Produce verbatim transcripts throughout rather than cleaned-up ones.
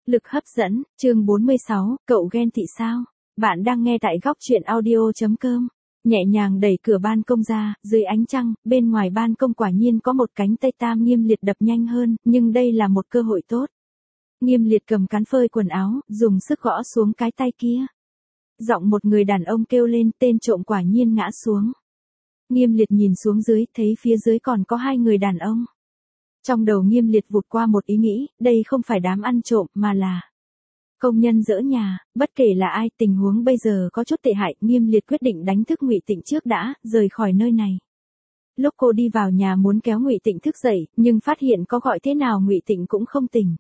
Lực hấp dẫn, chương bốn mươi sáu, cậu ghen tị sao? Bạn đang nghe tại góc truyện audio.com. Nhẹ nhàng đẩy cửa ban công ra, dưới ánh trăng, bên ngoài ban công quả nhiên có một cánh tay tam Nghiêm Liệt đập nhanh hơn, nhưng đây là một cơ hội tốt. Nghiêm Liệt cầm cán phơi quần áo, dùng sức gõ xuống cái tay kia. Giọng một người đàn ông kêu lên, tên trộm quả nhiên ngã xuống. Nghiêm Liệt nhìn xuống dưới, thấy phía dưới còn có hai người đàn ông. Trong đầu Nghiêm Liệt vụt qua một ý nghĩ, đây không phải đám ăn trộm mà là công nhân dỡ nhà. Bất kể là ai, tình huống bây giờ có chút tệ hại, Nghiêm Liệt quyết định đánh thức Ngụy Tịnh trước đã, rời khỏi nơi này. Lúc cô đi vào nhà muốn kéo Ngụy Tịnh thức dậy, nhưng phát hiện có gọi thế nào Ngụy Tịnh cũng không tỉnh.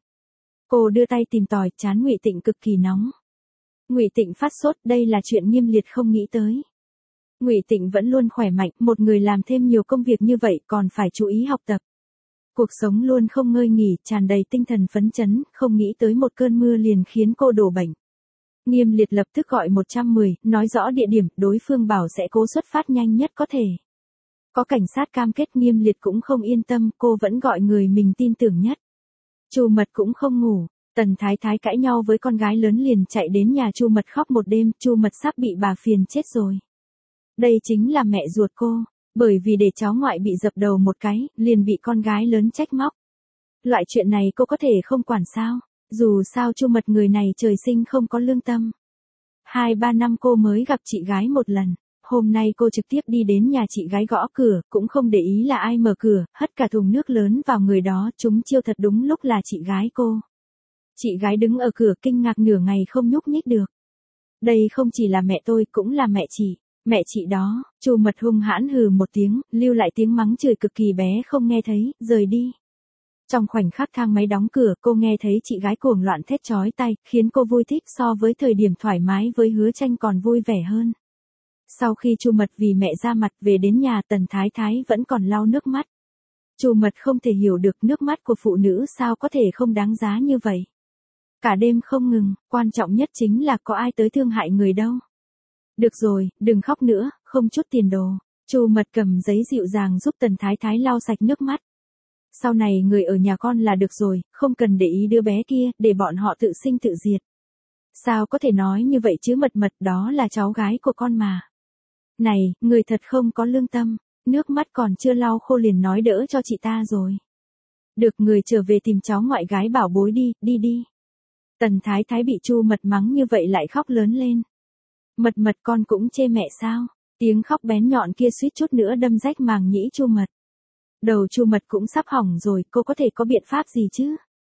Cô đưa tay tìm tòi, trán Ngụy Tịnh cực kỳ nóng. Ngụy Tịnh phát sốt, đây là chuyện Nghiêm Liệt không nghĩ tới. Ngụy Tịnh vẫn luôn khỏe mạnh, một người làm thêm nhiều công việc như vậy còn phải chú ý học tập. Cuộc sống luôn không ngơi nghỉ, tràn đầy tinh thần phấn chấn, không nghĩ tới một cơn mưa liền khiến cô đổ bệnh. Nghiêm Liệt lập tức gọi một một không, nói rõ địa điểm, đối phương bảo sẽ cố xuất phát nhanh nhất có thể. Có cảnh sát cam kết, Nghiêm Liệt cũng không yên tâm, cô vẫn gọi người mình tin tưởng nhất. Chu Mật cũng không ngủ, Tần Thái Thái cãi nhau với con gái lớn liền chạy đến nhà Chu Mật khóc một đêm, Chu Mật sắp bị bà phiền chết rồi. Đây chính là mẹ ruột cô. Bởi vì để cháu ngoại bị dập đầu một cái, liền bị con gái lớn trách móc. Loại chuyện này cô có thể không quản sao, dù sao Chu Mật người này trời sinh không có lương tâm. Hai ba năm cô mới gặp chị gái một lần, hôm nay cô trực tiếp đi đến nhà chị gái gõ cửa, cũng không để ý là ai mở cửa, hất cả thùng nước lớn vào người đó, chúng chiêu thật đúng lúc là chị gái cô. Chị gái đứng ở cửa kinh ngạc nửa ngày không nhúc nhích được. Đây không chỉ là mẹ tôi, cũng là mẹ chị. Mẹ chị đó. Chu Mật hung hãn hừ một tiếng, lưu lại tiếng mắng chửi cực kỳ bé không nghe thấy, rời đi. Trong khoảnh khắc thang máy đóng cửa, cô nghe thấy chị gái cuồng loạn thét chói tai, khiến cô vui thích so với thời điểm thoải mái với Hứa Tranh còn vui vẻ hơn. Sau khi Chu Mật vì mẹ ra mặt về đến nhà, Tần Thái Thái vẫn còn lau nước mắt. Chu Mật không thể hiểu được nước mắt của phụ nữ sao có thể không đáng giá như vậy. Cả đêm không ngừng, quan trọng nhất chính là có ai tới thương hại người đâu. Được rồi, đừng khóc nữa, không chút tiền đồ. Chu Mật cầm giấy dịu dàng giúp Tần Thái Thái lau sạch nước mắt. Sau này người ở nhà con là được rồi, không cần để ý đứa bé kia, để bọn họ tự sinh tự diệt. Sao có thể nói như vậy chứ Mật Mật, đó là cháu gái của con mà. Này, người thật không có lương tâm, nước mắt còn chưa lau khô liền nói đỡ cho chị ta rồi. Được, người trở về tìm cháu ngoại gái bảo bối đi, đi đi. Tần Thái Thái bị Chu Mật mắng như vậy lại khóc lớn lên. Mật Mật, con cũng chê mẹ sao? Tiếng khóc bén nhọn kia suýt chút nữa đâm rách màng nhĩ Chu Mật. Đầu Chu Mật cũng sắp hỏng rồi, cô có thể có biện pháp gì chứ?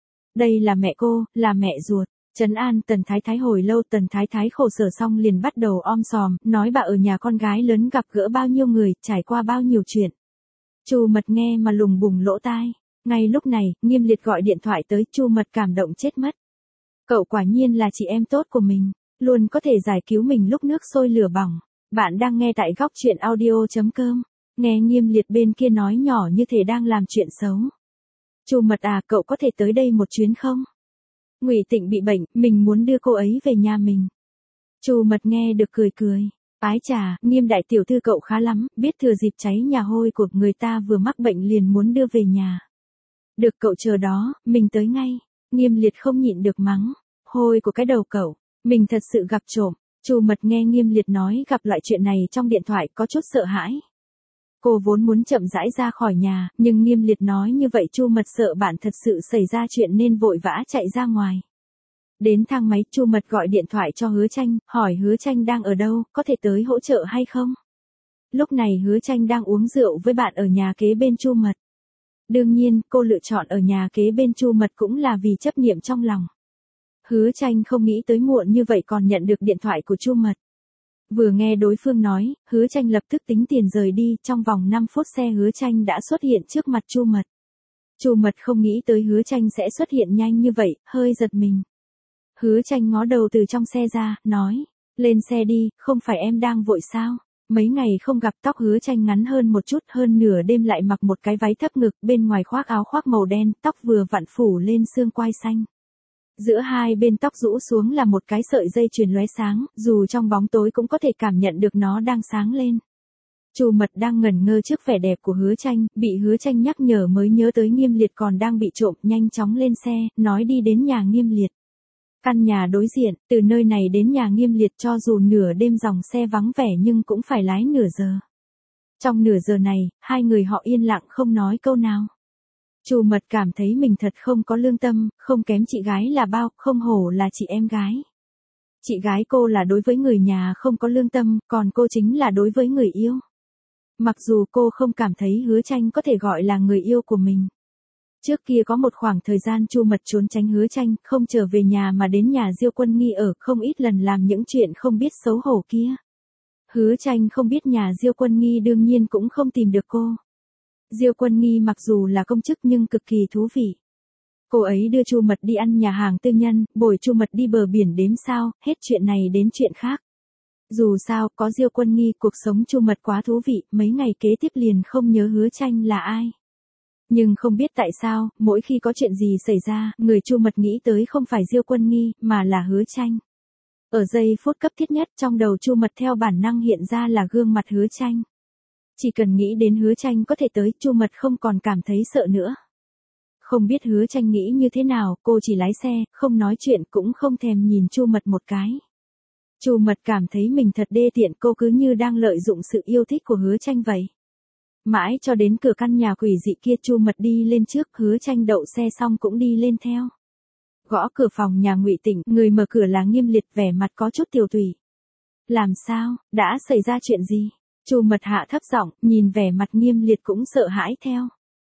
Đây là mẹ cô, là mẹ ruột. Trấn an Tần Thái Thái hồi lâu, Tần Thái Thái khổ sở xong liền bắt đầu om sòm, nói bà ở nhà con gái lớn gặp gỡ bao nhiêu người, trải qua bao nhiêu chuyện. Chu Mật nghe mà lùng bùng lỗ tai. Ngay lúc này, Nghiêm Liệt gọi điện thoại tới, Chu Mật cảm động chết mất. Cậu quả nhiên là chị em tốt của mình. Luôn có thể giải cứu mình lúc nước sôi lửa bỏng. Bạn đang nghe tại góc truyện audio.com. Nghe Nghiêm Liệt bên kia nói nhỏ như thể đang làm chuyện xấu. Chu Mật à, cậu có thể tới đây một chuyến không? Ngụy Tịnh bị bệnh, mình muốn đưa cô ấy về nhà mình. Chu Mật nghe được cười cười. Ái chà, Nghiêm đại tiểu thư cậu khá lắm, biết thừa dịp cháy nhà hôi của người ta vừa mắc bệnh liền muốn đưa về nhà. Được, cậu chờ đó, mình tới ngay. Nghiêm Liệt không nhịn được mắng. Hôi của cái đầu cậu. Mình thật sự gặp trộm. Chu Mật nghe Nghiêm Liệt nói gặp loại chuyện này trong điện thoại có chút sợ hãi. Cô vốn muốn chậm rãi ra khỏi nhà, nhưng Nghiêm Liệt nói như vậy Chu Mật sợ bạn thật sự xảy ra chuyện nên vội vã chạy ra ngoài. Đến thang máy, Chu Mật gọi điện thoại cho Hứa Tranh, hỏi Hứa Tranh đang ở đâu, có thể tới hỗ trợ hay không? Lúc này Hứa Tranh đang uống rượu với bạn ở nhà kế bên Chu Mật. Đương nhiên, cô lựa chọn ở nhà kế bên Chu Mật cũng là vì chấp niệm trong lòng. Hứa Tranh không nghĩ tới muộn như vậy còn nhận được điện thoại của Chu Mật. Vừa nghe đối phương nói, Hứa Tranh lập tức tính tiền rời đi, trong vòng năm phút xe Hứa Tranh đã xuất hiện trước mặt Chu Mật. Chu Mật không nghĩ tới Hứa Tranh sẽ xuất hiện nhanh như vậy, hơi giật mình. Hứa Tranh ngó đầu từ trong xe ra, nói, lên xe đi, không phải em đang vội sao? Mấy ngày không gặp, tóc Hứa Tranh ngắn hơn một chút, hơn nửa đêm lại mặc một cái váy thấp ngực, bên ngoài khoác áo khoác màu đen, tóc vừa vặn phủ lên xương quai xanh. Giữa hai bên tóc rũ xuống là một cái sợi dây chuyền lóe sáng, dù trong bóng tối cũng có thể cảm nhận được nó đang sáng lên. Chu Mật đang ngẩn ngơ trước vẻ đẹp của Hứa Tranh, bị Hứa Tranh nhắc nhở mới nhớ tới Nghiêm Liệt còn đang bị trộm, nhanh chóng lên xe, nói đi đến nhà Nghiêm Liệt. Căn nhà đối diện, từ nơi này đến nhà Nghiêm Liệt cho dù nửa đêm dòng xe vắng vẻ nhưng cũng phải lái nửa giờ. Trong nửa giờ này, hai người họ yên lặng không nói câu nào. Chu Mật cảm thấy mình thật không có lương tâm, không kém chị gái là bao, không hổ là chị em gái. Chị gái cô là đối với người nhà không có lương tâm, còn cô chính là đối với người yêu. Mặc dù cô không cảm thấy Hứa Tranh có thể gọi là người yêu của mình. Trước kia có một khoảng thời gian Chu Mật trốn tránh Hứa Tranh, không trở về nhà mà đến nhà Diêu Quân Nghi ở, không ít lần làm những chuyện không biết xấu hổ kia. Hứa Tranh không biết nhà Diêu Quân Nghi đương nhiên cũng không tìm được cô. Diêu Quân Nghi mặc dù là công chức nhưng cực kỳ thú vị. Cô ấy đưa Chu Mật đi ăn nhà hàng tư nhân, bồi Chu Mật đi bờ biển đếm sao, hết chuyện này đến chuyện khác. Dù sao, có Diêu Quân Nghi, cuộc sống Chu Mật quá thú vị, mấy ngày kế tiếp liền không nhớ Hứa Tranh là ai. Nhưng không biết tại sao, mỗi khi có chuyện gì xảy ra, người Chu Mật nghĩ tới không phải Diêu Quân Nghi, mà là Hứa Tranh. Ở giây phút cấp thiết nhất trong đầu Chu Mật theo bản năng hiện ra là gương mặt Hứa Tranh. Chỉ cần nghĩ đến Hứa Tranh có thể tới, Chu Mật không còn cảm thấy sợ nữa. Không biết Hứa Tranh nghĩ như thế nào, cô chỉ lái xe, không nói chuyện cũng không thèm nhìn Chu Mật một cái. Chu Mật cảm thấy mình thật đê tiện, cô cứ như đang lợi dụng sự yêu thích của Hứa Tranh vậy. Mãi cho đến cửa căn nhà quỷ dị kia Chu Mật đi lên trước, Hứa Tranh đậu xe xong cũng đi lên theo. Gõ cửa phòng nhà Ngụy Tịnh, người mở cửa là Nghiêm Liệt, vẻ mặt có chút tiều tụy. Làm sao, đã xảy ra chuyện gì? Chu Mật hạ thấp giọng, nhìn vẻ mặt Nghiêm Liệt cũng sợ hãi theo.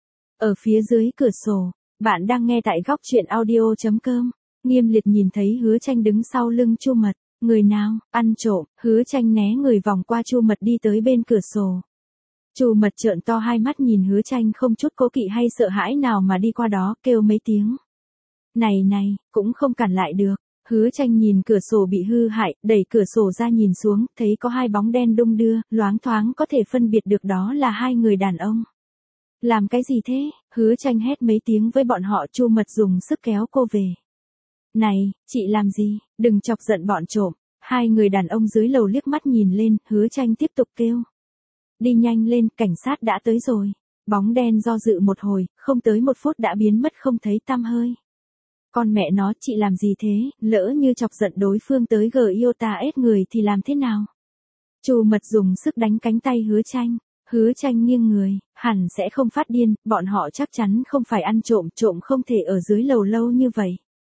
Ở phía dưới cửa sổ, bạn đang nghe tại góc truyện audio chấm com. Nghiêm Liệt nhìn thấy Hứa Tranh đứng sau lưng Chu Mật, người nào, ăn trộm, Hứa Tranh né người vòng qua Chu Mật đi tới bên cửa sổ. Chu Mật trợn to hai mắt nhìn Hứa Tranh không chút cố kỵ hay sợ hãi nào mà đi qua đó, kêu mấy tiếng. Này này, cũng không cản lại được. Hứa Tranh nhìn cửa sổ bị hư hại, đẩy cửa sổ ra nhìn xuống, thấy có hai bóng đen đung đưa, loáng thoáng có thể phân biệt được đó là hai người đàn ông. Làm cái gì thế? Hứa Tranh hét mấy tiếng với bọn họ. Chu Mật dùng sức kéo cô về. Này, chị làm gì? Đừng chọc giận bọn trộm. Hai người đàn ông dưới lầu liếc mắt nhìn lên, Hứa Tranh tiếp tục kêu. Đi nhanh lên, cảnh sát đã tới rồi. Bóng đen do dự một hồi, không tới một phút đã biến mất không thấy tăm hơi. Con mẹ nó, chị làm gì thế, lỡ như chọc giận đối phương tới gờ yêu ta ết người thì làm thế nào? Chu Mật dùng sức đánh cánh tay Hứa Tranh. Hứa Tranh nghiêng người, hẳn sẽ không phát điên, bọn họ chắc chắn không phải ăn trộm, trộm không thể ở dưới lầu lâu như vậy.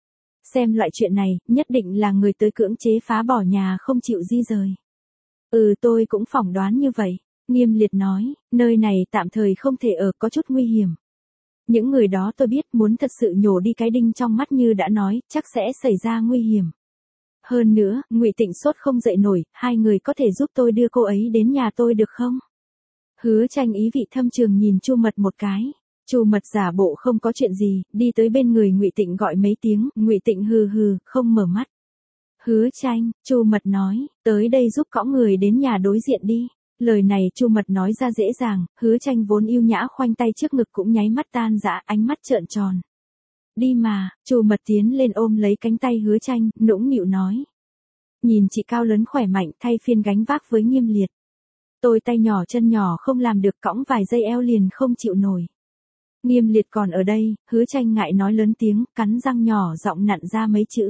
Xem loại chuyện này, nhất định là người tới cưỡng chế phá bỏ nhà không chịu di rời. Ừ, tôi cũng phỏng đoán như vậy. Nghiêm Liệt nói, nơi này tạm thời không thể ở, có chút nguy hiểm. Những người đó tôi biết, muốn thật sự nhổ đi cái đinh trong mắt như đã nói, chắc sẽ xảy ra nguy hiểm. Hơn nữa, Ngụy Tịnh sốt không dậy nổi, hai người có thể giúp tôi đưa cô ấy đến nhà tôi được không? Hứa Tranh ý vị thâm trường nhìn Chu Mật một cái. Chu Mật giả bộ không có chuyện gì, đi tới bên người Ngụy Tịnh gọi mấy tiếng, Ngụy Tịnh hừ hừ, không mở mắt. Hứa Tranh, Chu Mật nói, tới đây giúp cõng người đến nhà đối diện đi. Lời này Chu Mật nói ra dễ dàng, Hứa Tranh vốn yêu nhã khoanh tay trước ngực cũng nháy mắt tan rã, ánh mắt trợn tròn. Đi mà, Chu Mật tiến lên ôm lấy cánh tay Hứa Tranh, nũng nịu nói. Nhìn chị cao lớn khỏe mạnh thay phiên gánh vác với Nghiêm Liệt. Tôi tay nhỏ chân nhỏ không làm được, cõng vài giây eo liền không chịu nổi. Nghiêm Liệt còn ở đây, Hứa Tranh ngại nói lớn tiếng, cắn răng nhỏ giọng nặn ra mấy chữ.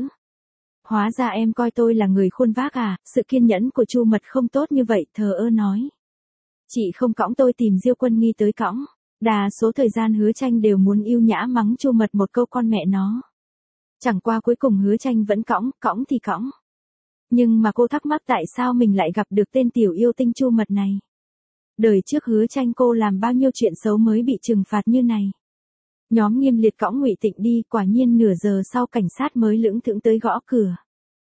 Hóa ra em coi tôi là người khuôn vác à, sự kiên nhẫn của Chu Mật không tốt như vậy, thờ ơ nói. Chị không cõng tôi tìm Diêu Quân Nghi tới cõng. Đa số thời gian Hứa Tranh đều muốn yêu nhã mắng Chu Mật một câu con mẹ nó. Chẳng qua cuối cùng Hứa Tranh vẫn cõng, cõng thì cõng. Nhưng mà cô thắc mắc tại sao mình lại gặp được tên tiểu yêu tinh Chu Mật này. Đời trước Hứa Tranh cô làm bao nhiêu chuyện xấu mới bị trừng phạt như này. Nhóm Nghiêm Liệt cõng Ngụy Tịnh đi, quả nhiên nửa giờ sau cảnh sát mới lững thững tới gõ cửa.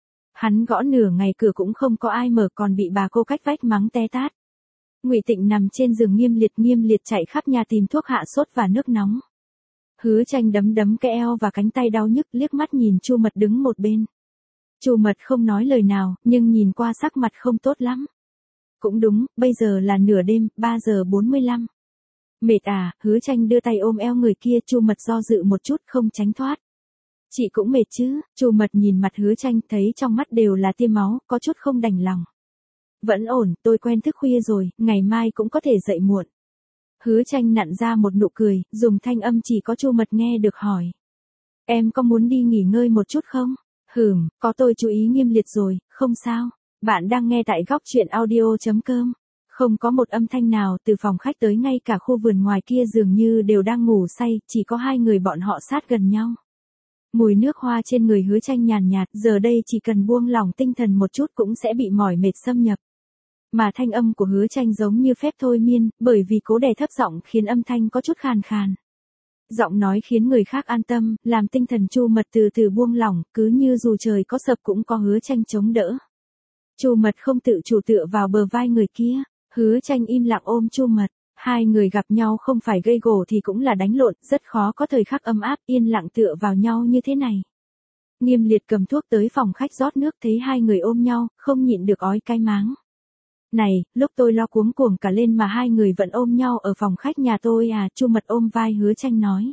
Hắn gõ nửa ngày cửa cũng không có ai mở, còn bị bà cô cách vách mắng té tát. Ngụy Tịnh nằm trên giường Nghiêm Liệt, Nghiêm Liệt chạy khắp nhà tìm thuốc hạ sốt và nước nóng. Hứa Tranh đấm đấm cái eo và cánh tay đau nhức, liếc mắt nhìn Chu Mật đứng một bên. Chu Mật không nói lời nào, nhưng nhìn qua sắc mặt không tốt lắm. Cũng đúng, bây giờ là nửa đêm, ba giờ bốn mươi lăm. Mệt à, Hứa Tranh đưa tay ôm eo người kia, Chu Mật do dự một chút không tránh thoát. Chị cũng mệt chứ, Chu Mật nhìn mặt Hứa Tranh thấy trong mắt đều là tia máu, có chút không đành lòng. Vẫn ổn, tôi quen thức khuya rồi, ngày mai cũng có thể dậy muộn. Hứa Tranh nặn ra một nụ cười, dùng thanh âm chỉ có Chu Mật nghe được hỏi. Em có muốn đi nghỉ ngơi một chút không? Hừm, có tôi chú ý Nghiêm Liệt rồi, không sao. Bạn đang nghe tại góc chuyện audio.com. Không có một âm thanh nào từ phòng khách tới ngay cả khu vườn ngoài kia dường như đều đang ngủ say, chỉ có hai người bọn họ sát gần nhau. Mùi nước hoa trên người Hứa Tranh nhàn nhạt, giờ đây chỉ cần buông lỏng tinh thần một chút cũng sẽ bị mỏi mệt xâm nhập. Mà thanh âm của Hứa Tranh giống như phép thôi miên, bởi vì cố đè thấp giọng khiến âm thanh có chút khàn khàn. Giọng nói khiến người khác an tâm, làm tinh thần Chu Mật từ từ buông lỏng, cứ như dù trời có sập cũng có Hứa Tranh chống đỡ. Chu Mật không tự chủ tựa vào bờ vai người kia, Hứa Tranh im lặng ôm Chu Mật, hai người gặp nhau không phải gây gổ thì cũng là đánh lộn, rất khó có thời khắc ấm áp yên lặng tựa vào nhau như thế này. Nghiêm Liệt cầm thuốc tới phòng khách rót nước thấy hai người ôm nhau, không nhịn được ói cái máng. Này, lúc tôi lo cuống cuồng cả lên mà hai người vẫn ôm nhau ở phòng khách nhà tôi à, Chu Mật ôm vai Hứa Tranh nói.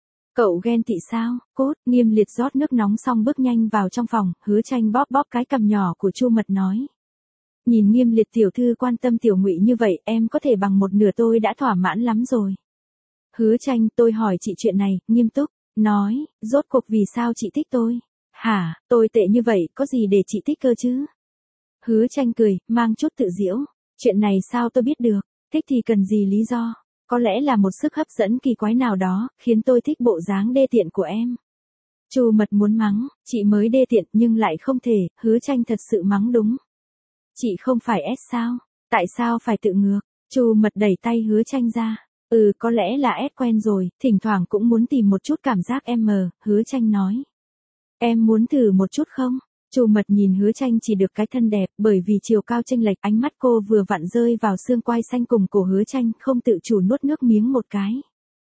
Cậu ghen tị sao, cốt, Nghiêm Liệt rót nước nóng xong bước nhanh vào trong phòng, Hứa Tranh bóp bóp cái cằm nhỏ của Chu Mật nói. Nhìn Nghiêm Liệt tiểu thư quan tâm tiểu Ngụy như vậy, em có thể bằng một nửa tôi đã thỏa mãn lắm rồi. Hứa Tranh, tôi hỏi chị chuyện này, nghiêm túc, nói, rốt cuộc vì sao chị thích tôi? Hả, tôi tệ như vậy, có gì để chị thích cơ chứ? Hứa Tranh cười, mang chút tự giễu, chuyện này sao tôi biết được, thích thì cần gì lý do, có lẽ là một sức hấp dẫn kỳ quái nào đó, khiến tôi thích bộ dáng đê tiện của em. Chu Mật muốn mắng, chị mới đê tiện nhưng lại không thể, Hứa Tranh thật sự mắng đúng. Chị không phải S sao, tại sao phải tự ngược, Chu Mật đẩy tay Hứa Tranh ra, ừ có lẽ là S quen rồi, thỉnh thoảng cũng muốn tìm một chút cảm giác M, Hứa Tranh nói. Em muốn thử một chút không? Chu Mật nhìn Hứa Tranh chỉ được cái thân đẹp, bởi vì chiều cao chênh lệch ánh mắt cô vừa vặn rơi vào xương quai xanh cùng cổ Hứa Tranh, không tự chủ nuốt nước miếng một cái.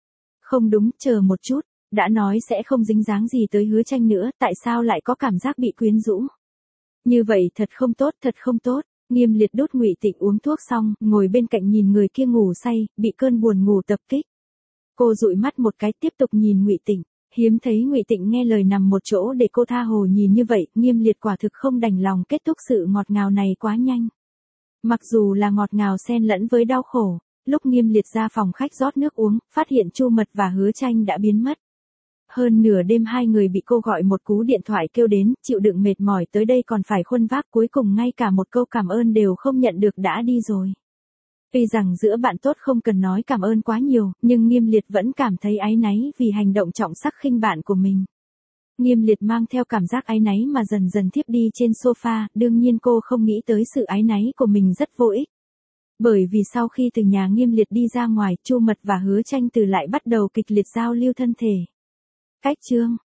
Không đúng, chờ một chút, đã nói sẽ không dính dáng gì tới Hứa Tranh nữa, tại sao lại có cảm giác bị quyến rũ? Như vậy thật không tốt, thật không tốt. Nghiêm Liệt đút Ngụy Tịnh uống thuốc xong, ngồi bên cạnh nhìn người kia ngủ say, bị cơn buồn ngủ tập kích. Cô dụi mắt một cái tiếp tục nhìn Ngụy Tịnh. Hiếm thấy Ngụy Tịnh nghe lời nằm một chỗ để cô tha hồ nhìn như vậy, Nghiêm Liệt quả thực không đành lòng kết thúc sự ngọt ngào này quá nhanh. Mặc dù là ngọt ngào xen lẫn với đau khổ, lúc Nghiêm Liệt ra phòng khách rót nước uống, phát hiện Chu Mật và Hứa Tranh đã biến mất. Hơn nửa đêm hai người bị cô gọi một cú điện thoại kêu đến, chịu đựng mệt mỏi tới đây còn phải khuân vác, cuối cùng ngay cả một câu cảm ơn đều không nhận được đã đi rồi. Tuy rằng giữa bạn tốt không cần nói cảm ơn quá nhiều, nhưng Nghiêm Liệt vẫn cảm thấy áy náy vì hành động trọng sắc khinh bạn của mình. Nghiêm Liệt mang theo cảm giác áy náy mà dần dần thiếp đi trên sofa, đương nhiên cô không nghĩ tới sự áy náy của mình rất vô ích. Bởi vì sau khi từ nhà Nghiêm Liệt đi ra ngoài, Chu Mật và Hứa Tranh từ lại bắt đầu kịch liệt giao lưu thân thể. Cách chương